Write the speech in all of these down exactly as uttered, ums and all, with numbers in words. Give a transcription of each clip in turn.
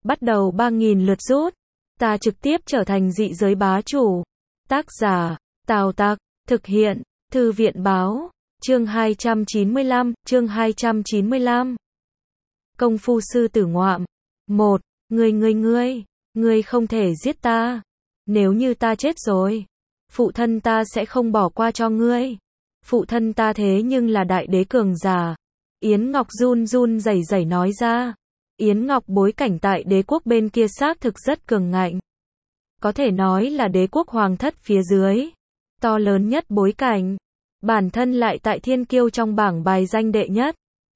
bắt đầu ba nghìn lượt rút. Ta trực tiếp trở thành dị giới bá chủ. Tác giả, Tào Tặc, thực hiện, Thư viện báo, chương hai trăm chín mươi lăm, chương hai trăm chín mươi lăm. Công phu sư tử ngoạm. một. Ngươi ngươi ngươi, ngươi không thể giết ta. Nếu như ta chết rồi, phụ thân ta sẽ không bỏ qua cho ngươi. Phụ thân ta thế nhưng là đại đế cường giả. Yến Ngọc run run rẩy rẩy nói ra. Yến Ngọc bối cảnh tại đế quốc bên kia xác thực rất cường ngạnh. Có thể nói là đế quốc hoàng thất phía dưới. To lớn nhất bối cảnh. Bản thân lại tại thiên kiêu trong bảng bài danh đệ nhất.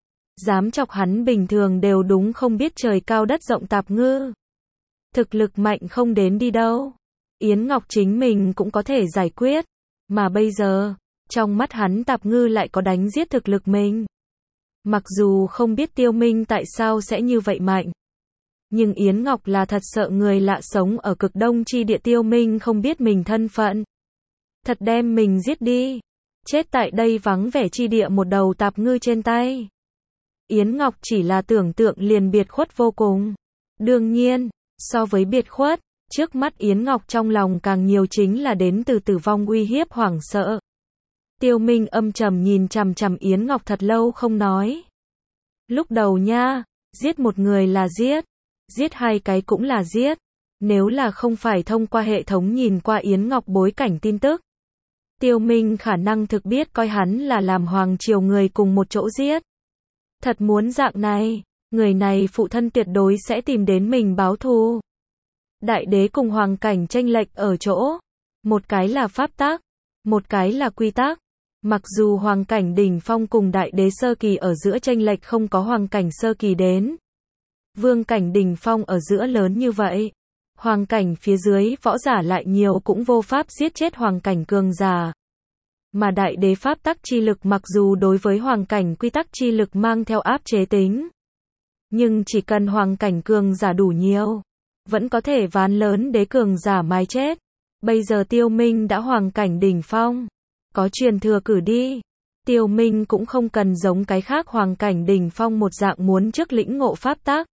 Dám chọc hắn bình thường đều đúng không biết trời cao đất rộng tạp ngư. Thực lực mạnh không đến đi đâu. Yến Ngọc chính mình cũng có thể giải quyết. Mà bây giờ, trong mắt hắn tạp ngư lại có đánh giết thực lực mình. Mặc dù không biết Tiêu Minh tại sao sẽ như vậy mạnh. Nhưng Yến Ngọc là thật sợ người lạ sống ở cực đông chi địa Tiêu Minh không biết mình thân phận. Thật đem mình giết đi. Chết tại đây vắng vẻ chi địa một đầu tạp ngư trên tay. Yến Ngọc chỉ là tưởng tượng liền biệt khuất vô cùng. Đương nhiên, so với biệt khuất, trước mắt Yến Ngọc trong lòng càng nhiều chính là đến từ tử vong uy hiếp hoảng sợ. Tiêu Minh âm trầm nhìn chằm chằm Yến Ngọc thật lâu không nói. Lúc đầu nha, giết một người là giết, giết hai cái cũng là giết. Nếu là không phải thông qua hệ thống nhìn qua Yến Ngọc bối cảnh tin tức, Tiêu Minh khả năng thực biết coi hắn là làm hoàng triều người cùng một chỗ giết. Thật muốn dạng này, người này phụ thân tuyệt đối sẽ tìm đến mình báo thù. Đại đế cùng hoàng cảnh chênh lệch ở chỗ, một cái là pháp tắc, một cái là quy tắc. Mặc dù hoàng cảnh đỉnh phong cùng đại đế sơ kỳ ở giữa chênh lệch không có hoàng cảnh sơ kỳ đến. Vương cảnh đỉnh phong ở giữa lớn như vậy, hoàng cảnh phía dưới võ giả lại nhiều cũng vô pháp giết chết hoàng cảnh cường giả. Mà đại đế pháp tắc chi lực mặc dù đối với hoàng cảnh quy tắc chi lực mang theo áp chế tính, nhưng chỉ cần hoàng cảnh cường giả đủ nhiều, vẫn có thể ván lớn đế cường giả mái chết. Bây giờ Tiêu Minh đã hoàng cảnh đỉnh phong, có truyền thừa cử đi. Tiêu Minh cũng không cần giống cái khác hoàng cảnh đỉnh phong một dạng muốn trước lĩnh ngộ pháp tắc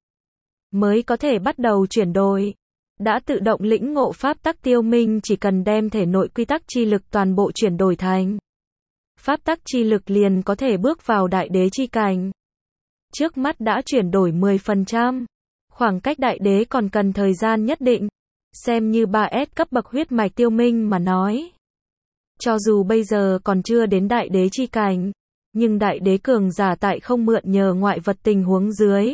mới có thể bắt đầu chuyển đổi. Đã tự động lĩnh ngộ pháp tắc Tiêu Minh chỉ cần đem thể nội quy tắc chi lực toàn bộ chuyển đổi thành pháp tắc chi lực liền có thể bước vào đại đế chi cảnh. Trước mắt đã chuyển đổi mười phần trăm, khoảng cách đại đế còn cần thời gian nhất định. Xem như ba S cấp bậc huyết mạch Tiêu Minh mà nói, cho dù bây giờ còn chưa đến đại đế chi cảnh, nhưng đại đế cường giả tại không mượn nhờ ngoại vật tình huống dưới,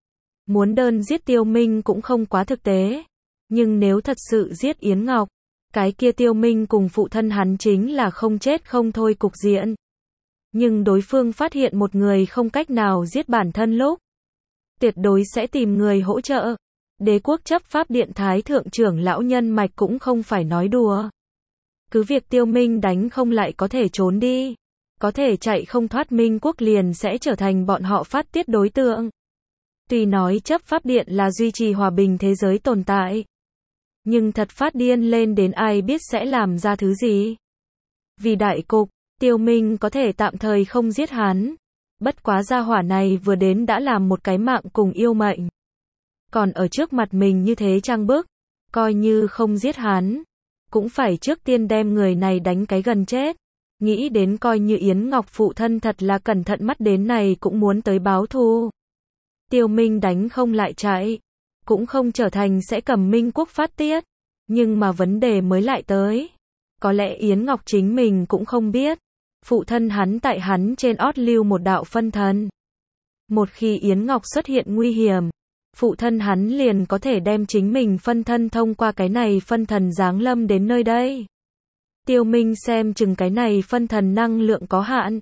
muốn đơn giết Tiêu Minh cũng không quá thực tế. Nhưng nếu thật sự giết Yến Ngọc, cái kia Tiêu Minh cùng phụ thân hắn chính là không chết không thôi cục diện. Nhưng đối phương phát hiện một người không cách nào giết bản thân lúc, tuyệt đối sẽ tìm người hỗ trợ. Đế quốc chấp pháp điện thái thượng trưởng lão nhân mạch cũng không phải nói đùa. Cứ việc Tiêu Minh đánh không lại có thể trốn đi, có thể chạy không thoát Minh quốc liền sẽ trở thành bọn họ phát tiết đối tượng. Tuy nói chấp pháp điện là duy trì hòa bình thế giới tồn tại, nhưng thật phát điên lên đến ai biết sẽ làm ra thứ gì. Vì đại cục, Tiêu Minh có thể tạm thời không giết hắn. Bất quá gia hỏa này vừa đến đã làm một cái mạng cùng yêu mệnh. Còn ở trước mặt mình như thế trang bức, coi như không giết hắn, cũng phải trước tiên đem người này đánh cái gần chết. Nghĩ đến coi như Yến Ngọc phụ thân thật là cẩn thận mắt đến này cũng muốn tới báo thù. Tiêu Minh đánh không lại chạy, cũng không trở thành sẽ cầm Minh quốc phát tiết. Nhưng mà vấn đề mới lại tới. Có lẽ Yến Ngọc chính mình cũng không biết. Phụ thân hắn tại hắn trên ót lưu một đạo phân thần. Một khi Yến Ngọc xuất hiện nguy hiểm, phụ thân hắn liền có thể đem chính mình phân thân thông qua cái này phân thần giáng lâm đến nơi đây. Tiêu Minh xem chừng cái này phân thần năng lượng có hạn.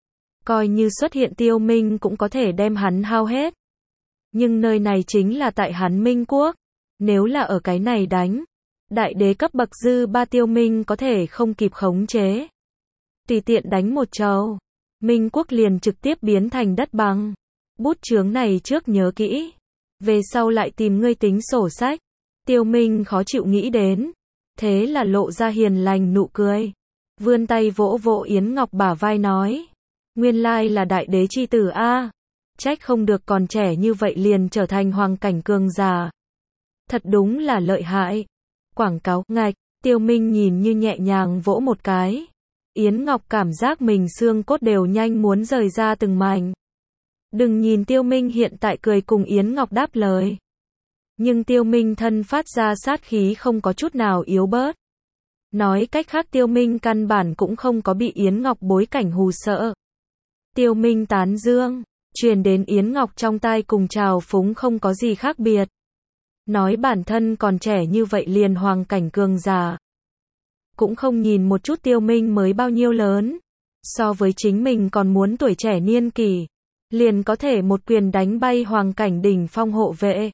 Coi như xuất hiện Tiêu Minh cũng có thể đem hắn hao hết. Nhưng nơi này chính là tại hắn Minh quốc. Nếu là ở cái này đánh, đại đế cấp bậc dư ba Tiêu Minh có thể không kịp khống chế. Tùy tiện đánh một trầu, Minh quốc liền trực tiếp biến thành đất bằng. Bút chướng này trước nhớ kỹ, về sau lại tìm ngươi tính sổ sách. Tiêu Minh khó chịu nghĩ đến, thế là lộ ra hiền lành nụ cười, vươn tay vỗ vỗ Yến Ngọc bả vai nói, nguyên lai là đại đế chi tử a, trách không được còn trẻ như vậy liền trở thành hoàng cảnh cường giả. Thật đúng là lợi hại. Quảng cáo, ngạch, Tiêu Minh nhìn như nhẹ nhàng vỗ một cái. Yến Ngọc cảm giác mình xương cốt đều nhanh muốn rời ra từng mảnh. Đừng nhìn Tiêu Minh hiện tại cười cùng Yến Ngọc đáp lời. Nhưng Tiêu Minh thân phát ra sát khí không có chút nào yếu bớt. Nói cách khác Tiêu Minh căn bản cũng không có bị Yến Ngọc bối cảnh hù sợ. Tiêu Minh tán dương, truyền đến Yến Ngọc trong tai cùng trào phúng không có gì khác biệt. Nói bản thân còn trẻ như vậy liền hoàng cảnh cường giả. Cũng không nhìn một chút Tiêu Minh mới bao nhiêu lớn. So với chính mình còn muốn tuổi trẻ niên kỷ. Liền có thể một quyền đánh bay hoàng cảnh đỉnh phong hộ vệ.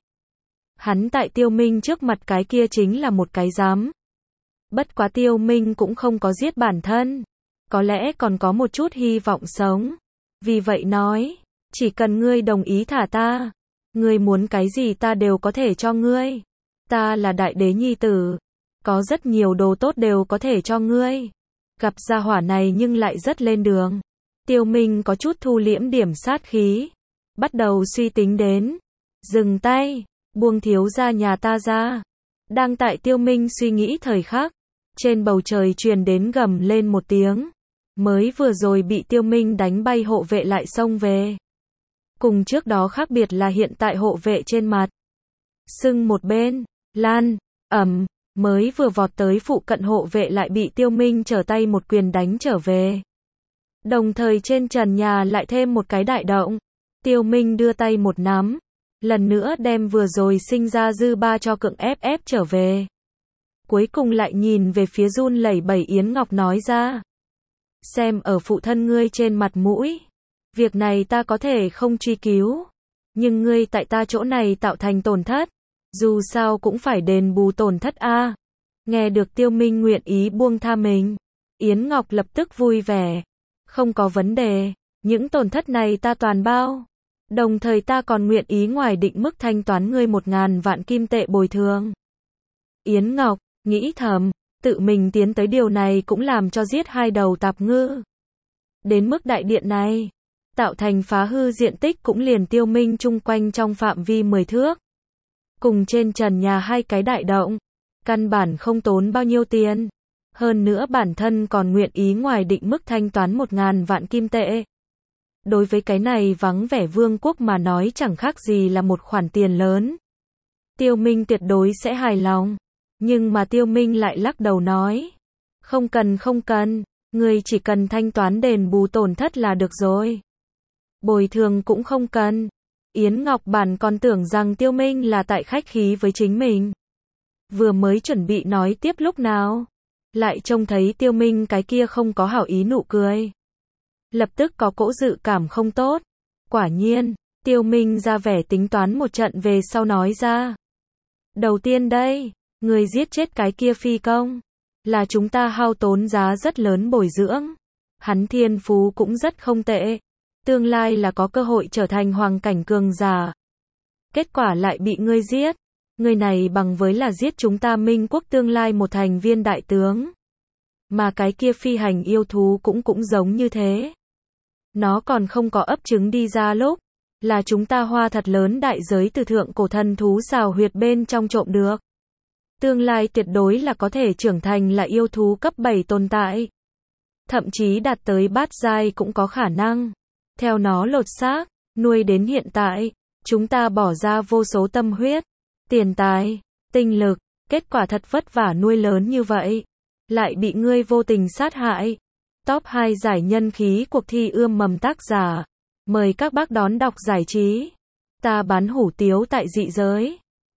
Hắn tại Tiêu Minh trước mặt cái kia chính là một cái giám. Bất quá Tiêu Minh cũng không có giết bản thân. Có lẽ còn có một chút hy vọng sống. Vì vậy nói, chỉ cần ngươi đồng ý thả ta. Ngươi muốn cái gì ta đều có thể cho ngươi. Ta là đại đế nhi tử. Có rất nhiều đồ tốt đều có thể cho ngươi. Gặp gia hỏa này nhưng lại rất lên đường. Tiêu Minh có chút thu liễm điểm sát khí. Bắt đầu suy tính đến. Dừng tay, buông thiếu gia nhà ta ra. Đang tại Tiêu Minh suy nghĩ thời khắc. Trên bầu trời truyền đến gầm lên một tiếng. Mới vừa rồi bị Tiêu Minh đánh bay hộ vệ lại xông về. Cùng trước đó khác biệt là hiện tại hộ vệ trên mặt. Sưng một bên, lan, ầm, mới vừa vọt tới phụ cận hộ vệ lại bị Tiêu Minh trở tay một quyền đánh trở về. Đồng thời trên trần nhà lại thêm một cái đại động. Tiêu Minh đưa tay một nắm. Lần nữa đem vừa rồi sinh ra dư ba cho cưỡng ép ép trở về. Cuối cùng lại nhìn về phía run lẩy bẩy Yến Ngọc nói ra. Xem ở phụ thân ngươi trên mặt mũi. Việc này ta có thể không truy cứu. Nhưng ngươi tại ta chỗ này tạo thành tổn thất. Dù sao cũng phải đền bù tổn thất a. Nghe được Tiêu Minh nguyện ý buông tha mình. Yến Ngọc lập tức vui vẻ. Không có vấn đề. Những tổn thất này ta toàn bao. Đồng thời ta còn nguyện ý ngoài định mức thanh toán ngươi một ngàn vạn kim tệ bồi thường. Yến Ngọc, nghĩ thầm. Tự mình tiến tới điều này cũng làm cho giết hai đầu tạp ngư. Đến mức đại điện này. Tạo thành phá hư diện tích cũng liền Tiêu Minh chung quanh trong phạm vi mười thước. Cùng trên trần nhà hai cái đại động. Căn bản không tốn bao nhiêu tiền. Hơn nữa bản thân còn nguyện ý ngoài định mức thanh toán một ngàn vạn kim tệ. Đối với cái này vắng vẻ vương quốc mà nói chẳng khác gì là một khoản tiền lớn. Tiêu Minh tuyệt đối sẽ hài lòng. Nhưng mà Tiêu Minh lại lắc đầu nói. Không cần không cần. Ngươi chỉ cần thanh toán đền bù tổn thất là được rồi. Bồi thường cũng không cần. Yến Ngọc bản còn tưởng rằng Tiêu Minh là tại khách khí với chính mình. Vừa mới chuẩn bị nói tiếp lúc nào. Lại trông thấy Tiêu Minh cái kia không có hảo ý nụ cười. Lập tức có cỗ dự cảm không tốt. Quả nhiên, Tiêu Minh ra vẻ tính toán một trận về sau nói ra. Đầu tiên đây, người giết chết cái kia phi công. Là chúng ta hao tốn giá rất lớn bồi dưỡng. Hắn thiên phú cũng rất không tệ. Tương lai là có cơ hội trở thành hoàng cảnh cường giả. Kết quả lại bị ngươi giết. Người này bằng với là giết chúng ta Minh quốc tương lai một thành viên đại tướng. Mà cái kia phi hành yêu thú cũng cũng giống như thế. Nó còn không có ấp trứng đi ra lúc. Là chúng ta hoa thật lớn đại giới từ thượng cổ thần thú xào huyệt bên trong trộm được. Tương lai tuyệt đối là có thể trưởng thành là yêu thú cấp bảy tồn tại. Thậm chí đạt tới bát giai cũng có khả năng. Theo nó lột xác, nuôi đến hiện tại, chúng ta bỏ ra vô số tâm huyết, tiền tài, tinh lực, kết quả thật vất vả nuôi lớn như vậy, lại bị ngươi vô tình sát hại. Top hai giải nhân khí cuộc thi ươm mầm tác giả. Mời các bác đón đọc giải trí. Ta bán hủ tiếu tại dị giới.